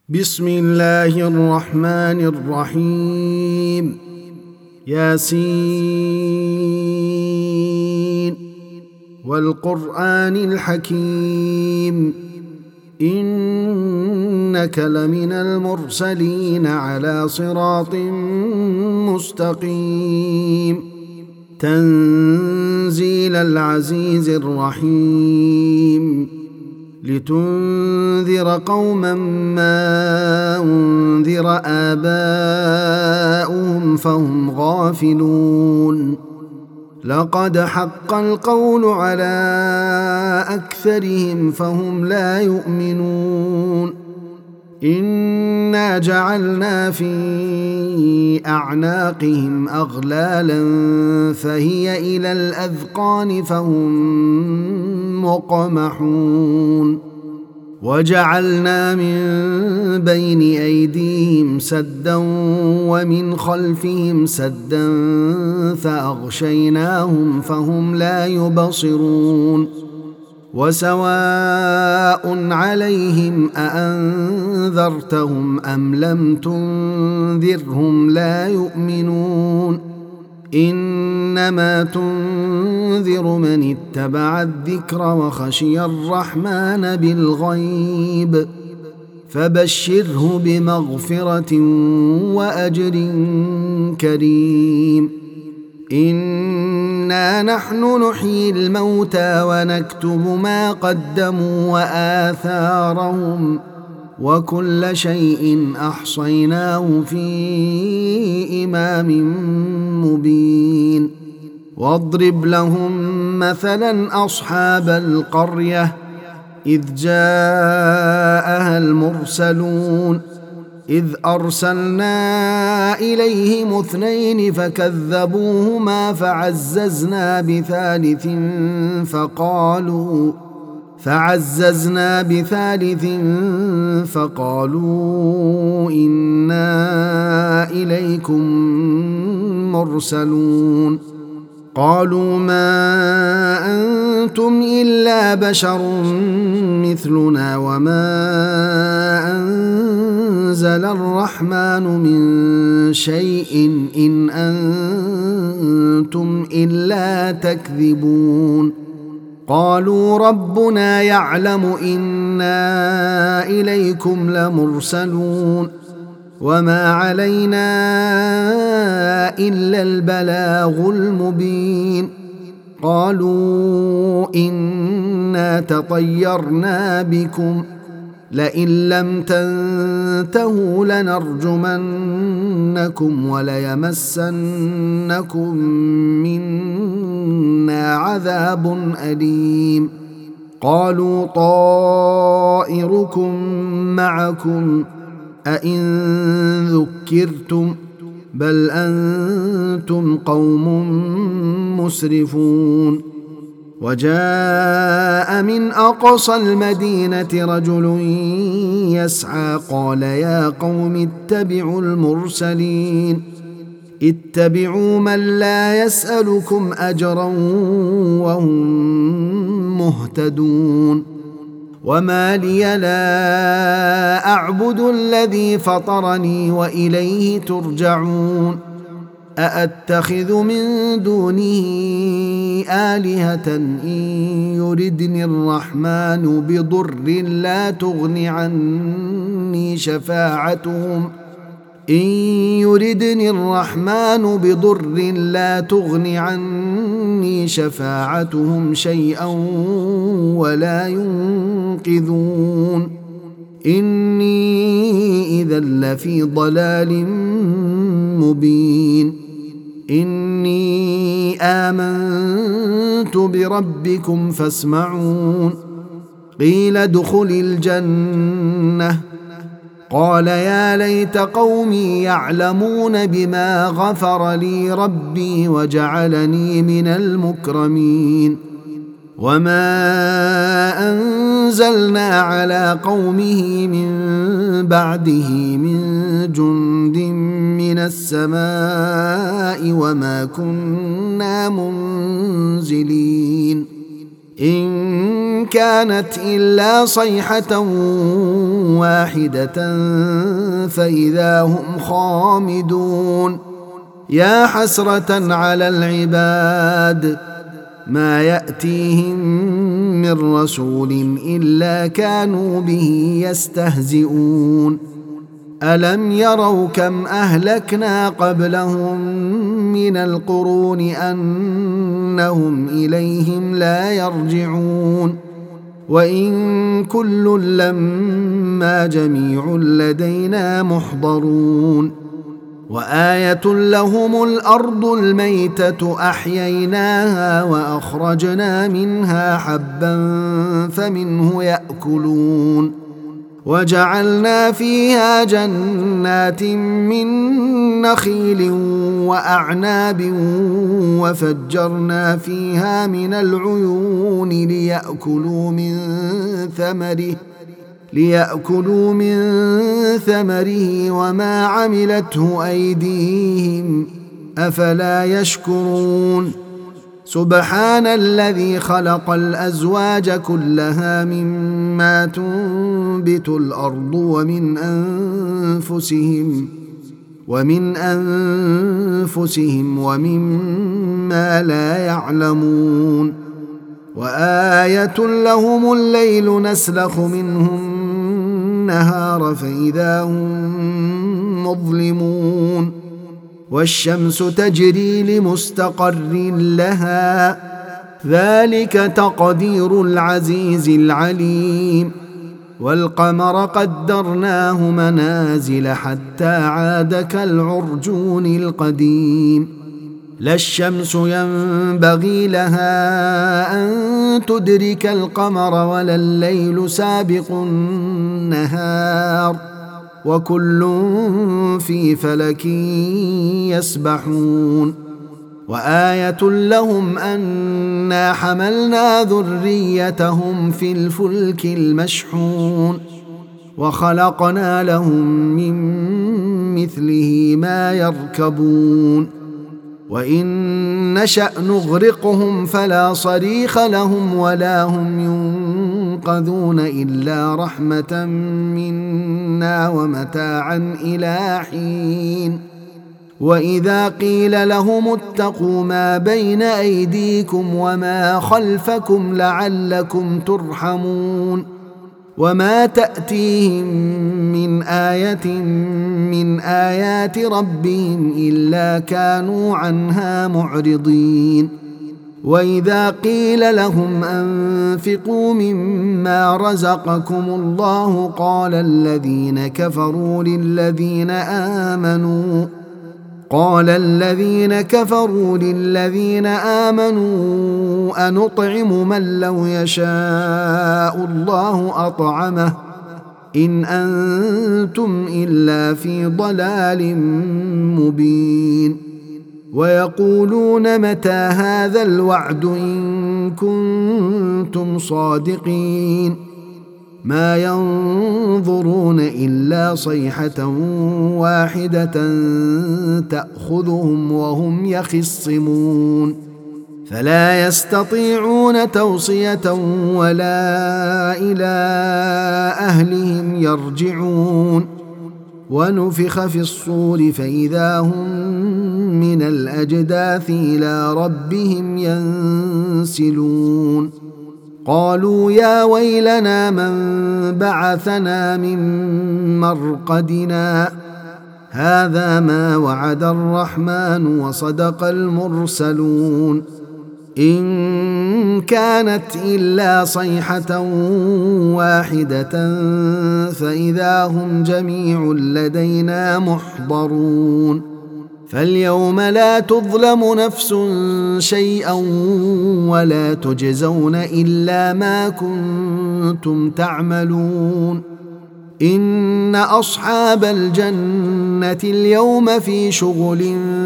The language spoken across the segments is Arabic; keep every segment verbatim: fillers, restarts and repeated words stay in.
بسم الله الرحمن الرحيم. ياسين والقرآن الحكيم إنك لمن المرسلين على صراط مستقيم تنزيل العزيز الرحيم لتنذر قوما ما أنذر آباؤهم فهم غافلون لقد حق القول على أكثرهم فهم لا يؤمنون إنا جعلنا في أعناقهم أغلالا فهي إلى الأذقان فهم مقمحون وجعلنا من بين أيديهم سدا ومن خلفهم سدا فأغشيناهم فهم لا يبصرون وسواء عليهم أأنذرتهم أم لم تنذرهم لا يؤمنون إنما تنذر من اتبع الذكر وخشي الرحمن بالغيب فبشره بمغفرة وأجر كريم إنا نحن نحيي الموتى ونكتب ما قدموا وآثارهم وكل شيء أحصيناه في إمام مبين واضرب لهم مثلا أصحاب القرية إذ جاءها المرسلون إذ أرسلنا إليهم اثنين فكذبوهما فعززنا بثالث فقالوا فعززنا بثالث فقالوا إنا إليكم مرسلون قالوا ما أنتم إلا بشر مثلنا وما أنزل الرحمن من شيء إن أنتم إلا تكذبون قالوا ربنا يعلم إنا إليكم لمرسلون وما علينا إلا البلاغ المبين قالوا إنا تطيرنا بكم لئن لم تنتهوا لنرجمنكم وليمسنكم منا عذاب أليم قالوا طائركم معكم أئن ذكرتم بل أنتم قوم مسرفون وجاء من أقصى المدينة رجل يسعى قال يا قوم اتبعوا المرسلين اتبعوا من لا يسألكم أجرا وهم مهتدون وما لي لا أعبد الذي فطرني وإليه ترجعون أأتخذ من دونه آلهة إن يردني الرحمن بضر لا تغن عني شفاعتهم إن يردني الرحمن بضر لا تغن عني شفاعتهم شيئا ولا ينقذون إني إذا لفي ضلال مبين إني آمنت بربكم فاسمعون قيل ادخل الجنة قال يا ليت قومي يعلمون بما غفر لي ربي وجعلني من المكرمين وما أنزلنا على قومه من بعده من جند من السماء وما كنا منزلين إن كانت إلا صيحة واحدة فإذا هم خامدون يا حسرة على العباد ما يأتيهم من رسول إلا كانوا به يستهزئون ألم يروا كم أهلكنا قبلهم من القرون أنهم إليهم لا يرجعون وإن كل لما جميع لدينا محضرون وآية لهم الأرض الميتة أحييناها وأخرجنا منها حبا فمنه يأكلون وجعلنا فيها جنات من نخيل وأعناب وفجرنا فيها من العيون ليأكلوا من ثمره ليأكلوا من ثمره وما عملته أيديهم أفلا يشكرون سبحان الذي خلق الأزواج كلها مما تنبت الأرض ومن أنفسهم ومن أنفسهم ومما لا يعلمون وآية لهم الليل نسلخ منه النهار فإذا هم مظلمون والشمس تجري لمستقر لها ذلك تقدير العزيز العليم والقمر قدرناه منازل حتى عاد كالعرجون القديم لا الشمس ينبغي لها أن تدرك القمر ولا الليل سابق النهار وكل في فلك يسبحون وآية لهم أنا حملنا ذريتهم في الفلك المشحون وخلقنا لهم من مثله ما يركبون وإن نشأ نغرقهم فلا صريخ لهم ولا هم ينقذون إلا رحمة منا ومتاعا إلى حين وإذا قيل لهم اتقوا ما بين أيديكم وما خلفكم لعلكم ترحمون وما تأتيهم من آية من آيات ربهم إلا كانوا عنها معرضين وإذا قيل لهم أنفقوا مما رزقكم الله قال الذين كفروا للذين آمنوا قال الذين كفروا للذين آمنوا أنطعم من لو يشاء الله أطعمه إن أنتم إلا في ضلال مبين ويقولون متى هذا الوعد إن كنتم صادقين ما ينظرون إلا صيحة واحدة تأخذهم وهم يخصمون فلا يستطيعون توصية ولا إلى أهلهم يرجعون ونفخ في الصور فإذا هم من الأجداث إلى ربهم ينسلون قالوا يا ويلنا من بعثنا من مرقدنا هذا ما وعد الرحمن وصدق المرسلون إن كانت إلا صيحة واحدة فإذا هم جميع لدينا محضرون فاليوم لا تظلم نفس شيئا ولا تجزون إلا ما كنتم تعملون إن أصحاب الجنة اليوم في شغل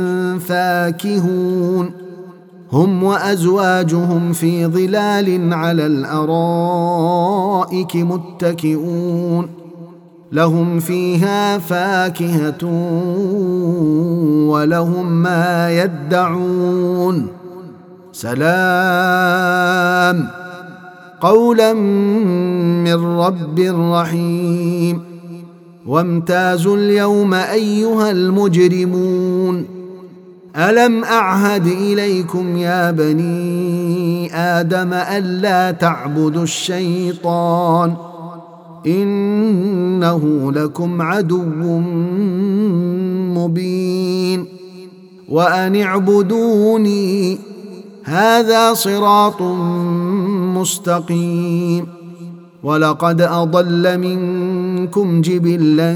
فاكهون هم وأزواجهم في ظلال على الأرائك متكئون لهم فيها فاكهة ولهم ما يدعون سلام قولا من رب رحيم وامتازوا اليوم أيها المجرمون ألم أعهد إليكم يا بني آدم ألا تعبدوا الشيطان إنه لكم عدو مبين وأن اعبدوني هذا صراط مستقيم ولقد أضل منكم جبلا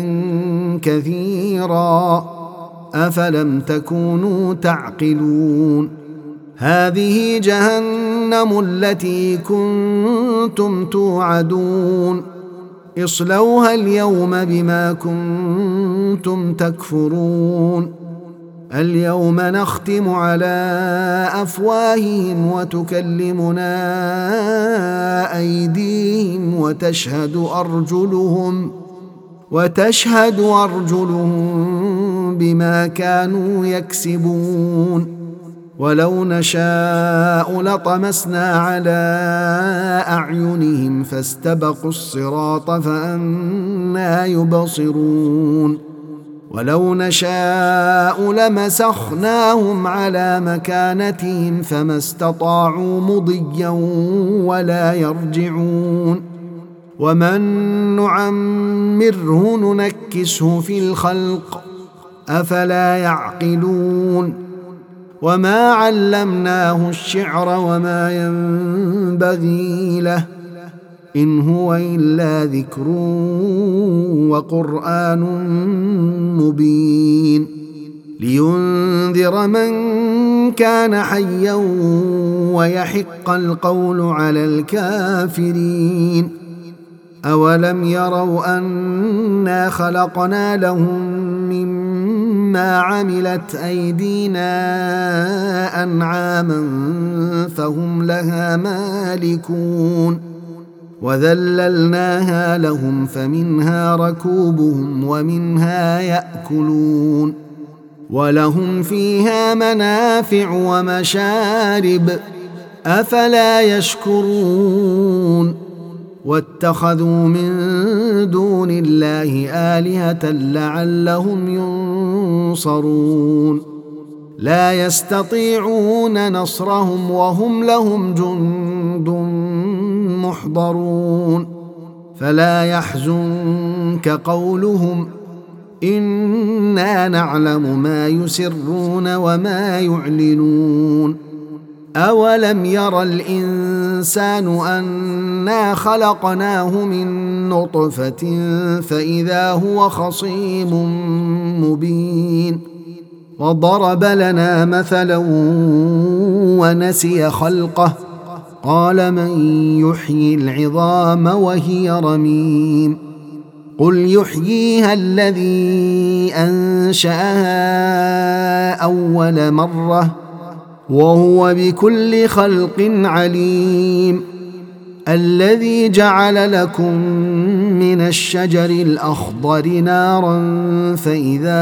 كثيرا أفلم تكونوا تعقلون هذه جهنم التي كنتم توعدون اصلوها اليوم بما كنتم تكفرون اليوم نختم على أفواههم وتكلمنا أيديهم وتشهد أرجلهم وتشهد أرجلهم بما كانوا يكسبون ولو نشاء لطمسنا على أعينهم فاستبقوا الصراط فأنى يبصرون ولو نشاء لمسخناهم على مكانتهم فما استطاعوا مضيا ولا يرجعون ومن نعمره ننكسه في الخلق أفلا يعقلون وما علمناه الشعر وما ينبغي له إن هو إلا ذكر وقرآن مبين لينذر من كان حيا ويحق القول على الكافرين أولم يروا أنا خلقنا لهم مما عملت أيدينا أنعاما فهم لها مالكون وذللناها لهم فمنها ركوبهم ومنها يأكلون ولهم فيها منافع ومشارب أفلا يشكرون واتخذوا من دون الله آلهة لعلهم ينصرون لا يستطيعون نصرهم وهم لهم جند محضرون فلا يحزنك قولهم إنا نعلم ما يسرون وما يعلنون أولم ير الإنسان أنا خلقناه من نطفة فإذا هو خصيم مبين وضرب لنا مثلا ونسي خلقه قال من يحيي العظام وهي رميم قل يحييها الذي أنشأها أول مرة وهو بكل خلق عليم الذي جعل لكم من الشجر الأخضر نارا فإذا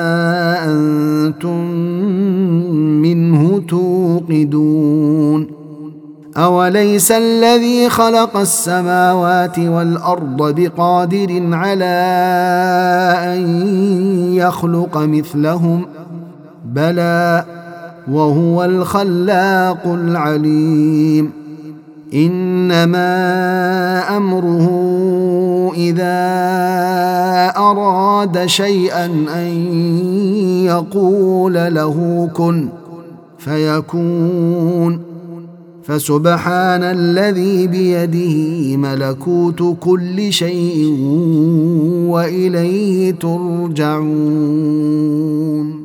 أنتم منه توقدون أوليس الذي خلق السماوات والأرض بقادر على أن يخلق مثلهم بلى وهو الخلاق العليم إنما أمره إذا أراد شيئا أن يقول له كن فيكون فسبحان الذي بيده ملكوت كل شيء وإليه ترجعون.